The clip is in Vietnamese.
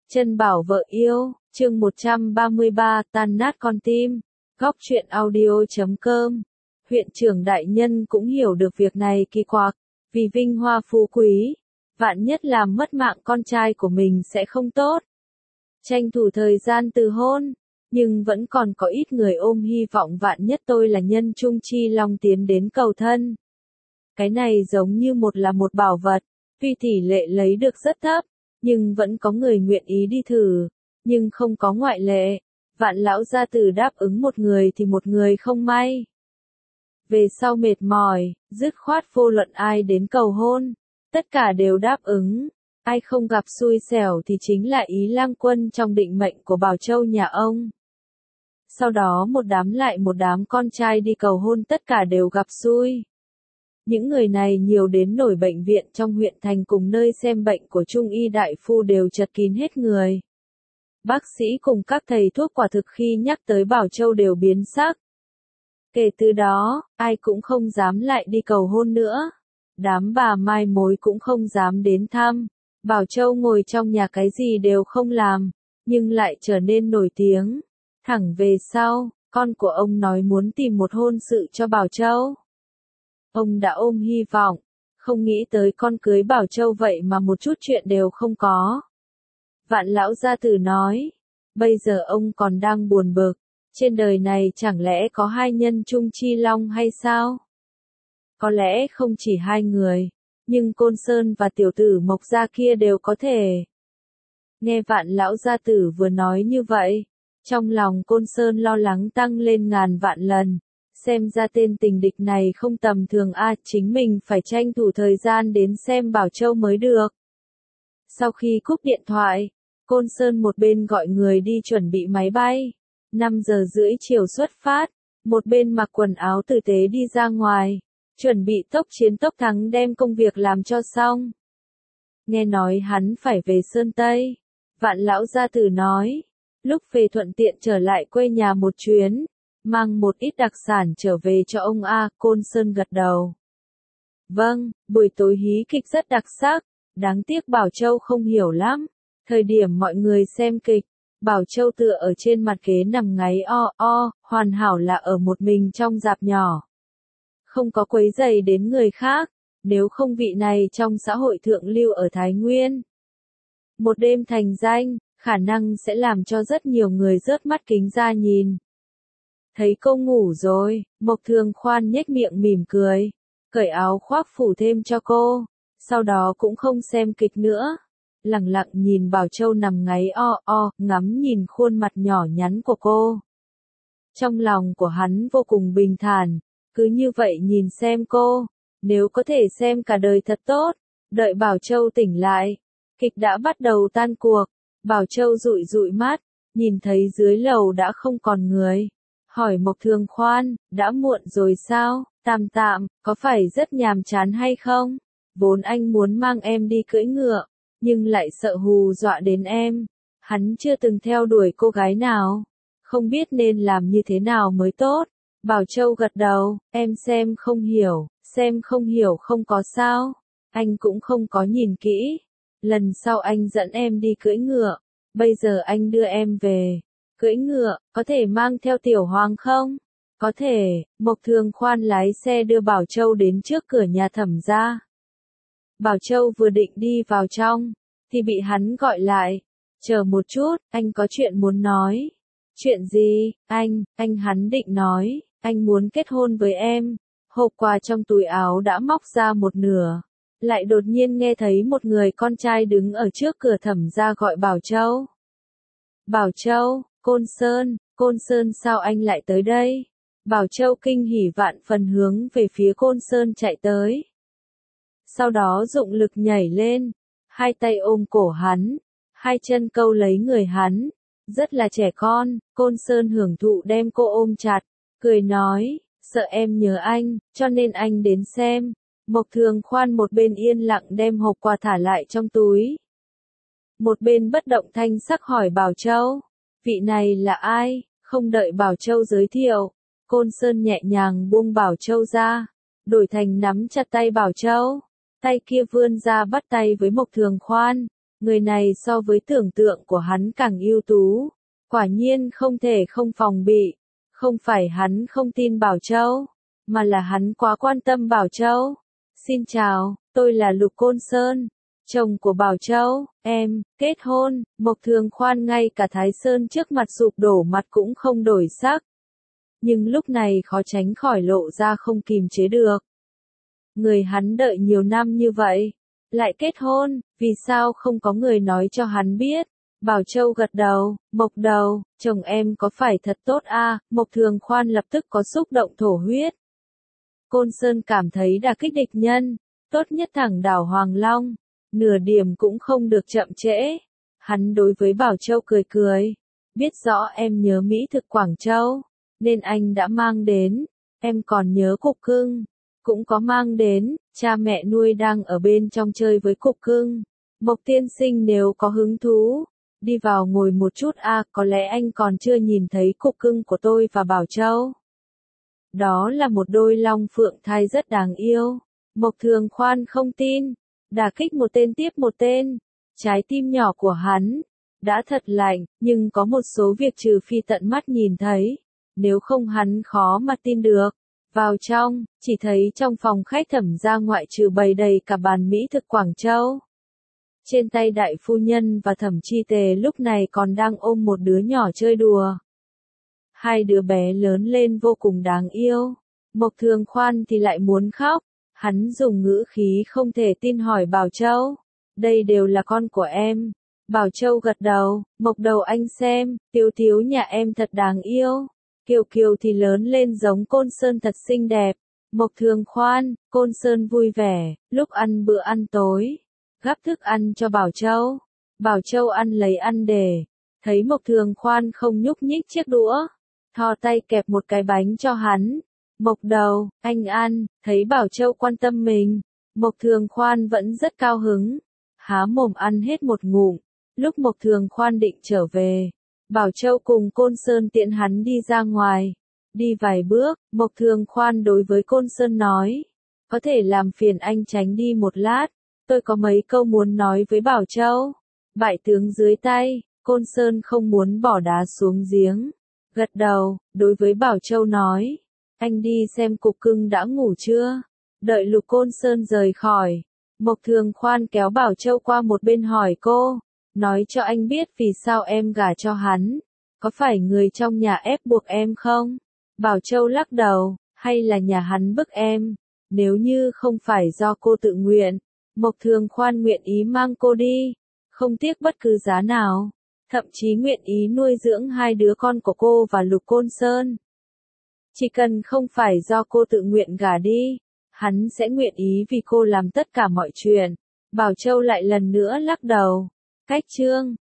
Chân bảo vợ yêu, chương 133, tan nát con tim. Góc truyện audio.com. Huyện trưởng đại nhân cũng hiểu được việc này kỳ quặc, vì vinh hoa phú quý, vạn nhất làm mất mạng con trai của mình sẽ không tốt. Tranh thủ thời gian từ hôn, nhưng vẫn còn có ít người ôm hy vọng vạn nhất tôi là nhân trung chi long tiến đến cầu thân. Cái này giống như một bảo vật, tuy tỷ lệ lấy được rất thấp, nhưng vẫn có người nguyện ý đi thử, nhưng không có ngoại lệ. Vạn lão gia tử đáp ứng một người thì một người không may. Về sau mệt mỏi, dứt khoát vô luận ai đến cầu hôn, tất cả đều đáp ứng. Ai không gặp xui xẻo thì chính là Ý Lang Quân trong định mệnh của Bảo Châu nhà ông. Sau đó một đám con trai đi cầu hôn tất cả đều gặp xui. Những người này nhiều đến nổi bệnh viện trong huyện thành cùng nơi xem bệnh của Trung y đại phu đều chật kín hết người. Bác sĩ cùng các thầy thuốc quả thực khi nhắc tới Bảo Châu đều biến sắc. Kể từ đó, ai cũng không dám lại đi cầu hôn nữa. Đám bà mai mối cũng không dám đến thăm. Bảo Châu ngồi trong nhà cái gì đều không làm, nhưng lại trở nên nổi tiếng. Thẳng về sau, con của ông nói muốn tìm một hôn sự cho Bảo Châu. Ông đã ôm hy vọng, không nghĩ tới con cưới Bảo Châu vậy mà một chút chuyện đều không có. Vạn lão gia tử nói, bây giờ ông còn đang buồn bực, trên đời này chẳng lẽ có hai nhân trung chi long hay sao? Có lẽ không chỉ hai người, nhưng Côn Sơn và tiểu tử Mộc gia kia đều có thể. Nghe vạn lão gia tử vừa nói như vậy, trong lòng Côn Sơn lo lắng tăng lên ngàn vạn lần. Xem ra tên tình địch này không tầm thường chính mình phải tranh thủ thời gian đến xem Bảo Châu mới được. Sau khi cúp điện thoại, Côn Sơn một bên gọi người đi chuẩn bị máy bay, 5 giờ rưỡi chiều xuất phát, một bên mặc quần áo tử tế đi ra ngoài, chuẩn bị tốc chiến tốc thắng đem công việc làm cho xong. Nghe nói hắn phải về Sơn Tây, vạn lão gia tử nói, lúc về thuận tiện trở lại quê nhà một chuyến. Mang một ít đặc sản trở về cho ông Côn Sơn gật đầu. Vâng, buổi tối hí kịch rất đặc sắc, đáng tiếc Bảo Châu không hiểu lắm. Thời điểm mọi người xem kịch, Bảo Châu tựa ở trên mặt ghế nằm ngáy hoàn hảo là ở một mình trong rạp nhỏ. Không có quấy rầy đến người khác, nếu không vị này trong xã hội thượng lưu ở Thái Nguyên. Một đêm thành danh, khả năng sẽ làm cho rất nhiều người rớt mắt kính ra nhìn. Thấy cô ngủ rồi, Mộc Thường Khoan nhếch miệng mỉm cười, cởi áo khoác phủ thêm cho cô, sau đó cũng không xem kịch nữa, lặng lặng nhìn Bảo Châu nằm ngáy ngắm nhìn khuôn mặt nhỏ nhắn của cô. Trong lòng của hắn vô cùng bình thản, cứ như vậy nhìn xem cô, nếu có thể xem cả đời thật tốt, đợi Bảo Châu tỉnh lại, kịch đã bắt đầu tan cuộc, Bảo Châu dụi dụi mắt, nhìn thấy dưới lầu đã không còn người. Hỏi Mộc Thường Khoan, đã muộn rồi sao, tạm, có phải rất nhàm chán hay không? Vốn anh muốn mang em đi cưỡi ngựa, nhưng lại sợ hù dọa đến em. Hắn chưa từng theo đuổi cô gái nào, không biết nên làm như thế nào mới tốt. Bảo Châu gật đầu, em xem không hiểu không có sao. Anh cũng không có nhìn kỹ. Lần sau anh dẫn em đi cưỡi ngựa, bây giờ anh đưa em về. Cưỡi ngựa, có thể mang theo Tiểu Hoàng không? Có thể, Mộc Thường Khoan lái xe đưa Bảo Châu đến trước cửa nhà Thẩm gia. Bảo Châu vừa định đi vào trong, thì bị hắn gọi lại. Chờ một chút, anh có chuyện muốn nói. Chuyện gì, hắn định nói, anh muốn kết hôn với em. Hộp quà trong túi áo đã móc ra một nửa. Lại đột nhiên nghe thấy một người con trai đứng ở trước cửa Thẩm gia gọi Bảo Châu. Bảo Châu. Côn Sơn sao anh lại tới đây? Bảo Châu kinh hỉ vạn phần hướng về phía Côn Sơn chạy tới. Sau đó dụng lực nhảy lên, hai tay ôm cổ hắn, hai chân câu lấy người hắn, rất là trẻ con. Côn Sơn hưởng thụ đem cô ôm chặt, cười nói, sợ em nhớ anh, cho nên anh đến xem. Mộc Thường Khoan một bên yên lặng đem hộp quà thả lại trong túi. Một bên bất động thanh sắc hỏi Bảo Châu. Vị này là ai? Không đợi Bảo Châu giới thiệu, Côn Sơn nhẹ nhàng buông Bảo Châu ra, đổi thành nắm chặt tay Bảo Châu, tay kia vươn ra bắt tay với Mộc Thường Khoan, Người này so với tưởng tượng của hắn càng ưu tú. Quả nhiên không thể không phòng bị. Không phải hắn không tin Bảo Châu, mà là hắn quá quan tâm Bảo Châu. Xin chào, tôi là Lục Côn Sơn, chồng của Bảo Châu, em, kết hôn. Mộc Thường Khoan ngay cả Thái Sơn trước mặt sụp đổ mặt cũng không đổi sắc. Nhưng lúc này khó tránh khỏi lộ ra không kìm chế được. Người hắn đợi nhiều năm như vậy, lại kết hôn, vì sao không có người nói cho hắn biết? Bảo Châu gật đầu, Mộc đầu, chồng em có phải thật tốt à? Mộc Thường Khoan lập tức có xúc động thổ huyết. Côn Sơn cảm thấy đả kích địch nhân, tốt nhất thẳng đảo Hoàng Long, nửa điểm cũng không được chậm trễ. Hắn đối với Bảo Châu cười cười, biết rõ em nhớ mỹ thực Quảng Châu, nên anh đã mang đến, em còn nhớ cục cưng, cũng có mang đến, cha mẹ nuôi đang ở bên trong chơi với cục cưng. Mộc tiên sinh nếu có hứng thú, đi vào ngồi một chút à, có lẽ anh còn chưa nhìn thấy cục cưng của tôi và Bảo Châu. Đó là một đôi long phượng thai rất đáng yêu. Mộc Thường Khoan không tin, đả kích một tên tiếp một tên. Trái tim nhỏ của hắn đã thật lạnh, nhưng có một số việc trừ phi tận mắt nhìn thấy, nếu không hắn khó mà tin được. Vào trong, chỉ thấy trong phòng khách Thẩm gia ngoại trừ bày đầy cả bàn mỹ thực Quảng Châu. Trên tay đại phu nhân và Thẩm Chi Tề lúc này còn đang ôm một đứa nhỏ chơi đùa. Hai đứa bé lớn lên vô cùng đáng yêu. Mộc Thường Khoan thì lại muốn khóc. Hắn dùng ngữ khí không thể tin hỏi Bảo Châu. Đây đều là con của em. Bảo Châu gật đầu, Mộc đầu anh xem, Tiếu Tiếu nhà em thật đáng yêu. Kiều Kiều thì lớn lên giống Côn Sơn thật xinh đẹp. Mộc Thường Khoan, Côn Sơn vui vẻ, lúc ăn bữa ăn tối, gắp thức ăn cho Bảo Châu. Bảo Châu ăn lấy ăn để, thấy Mộc Thường Khoan không nhúc nhích chiếc đũa, thò tay kẹp một cái bánh cho hắn. Mộc đầu, anh ăn, thấy Bảo Châu quan tâm mình. Mộc Thường Khoan vẫn rất cao hứng, há mồm ăn hết một ngụm. Lúc Mộc Thường Khoan định trở về, Bảo Châu cùng Côn Sơn tiễn hắn đi ra ngoài. Đi vài bước, Mộc Thường Khoan đối với Côn Sơn nói, có thể làm phiền anh tránh đi một lát, tôi có mấy câu muốn nói với Bảo Châu. Bại tướng dưới tay, Côn Sơn không muốn bỏ đá xuống giếng. Gật đầu, đối với Bảo Châu nói, anh đi xem cục cưng đã ngủ chưa? Đợi Lục Côn Sơn rời khỏi, Mộc Thường Khoan kéo Bảo Châu qua một bên hỏi cô, nói cho anh biết vì sao em gả cho hắn, có phải người trong nhà ép buộc em không? Bảo Châu lắc đầu, hay là nhà hắn bức em? Nếu như không phải do cô tự nguyện, Mộc Thường Khoan nguyện ý mang cô đi, không tiếc bất cứ giá nào, thậm chí nguyện ý nuôi dưỡng hai đứa con của cô và Lục Côn Sơn. Chỉ cần không phải do cô tự nguyện gả đi, hắn sẽ nguyện ý vì cô làm tất cả mọi chuyện. Bảo Châu lại lần nữa lắc đầu. Cách chương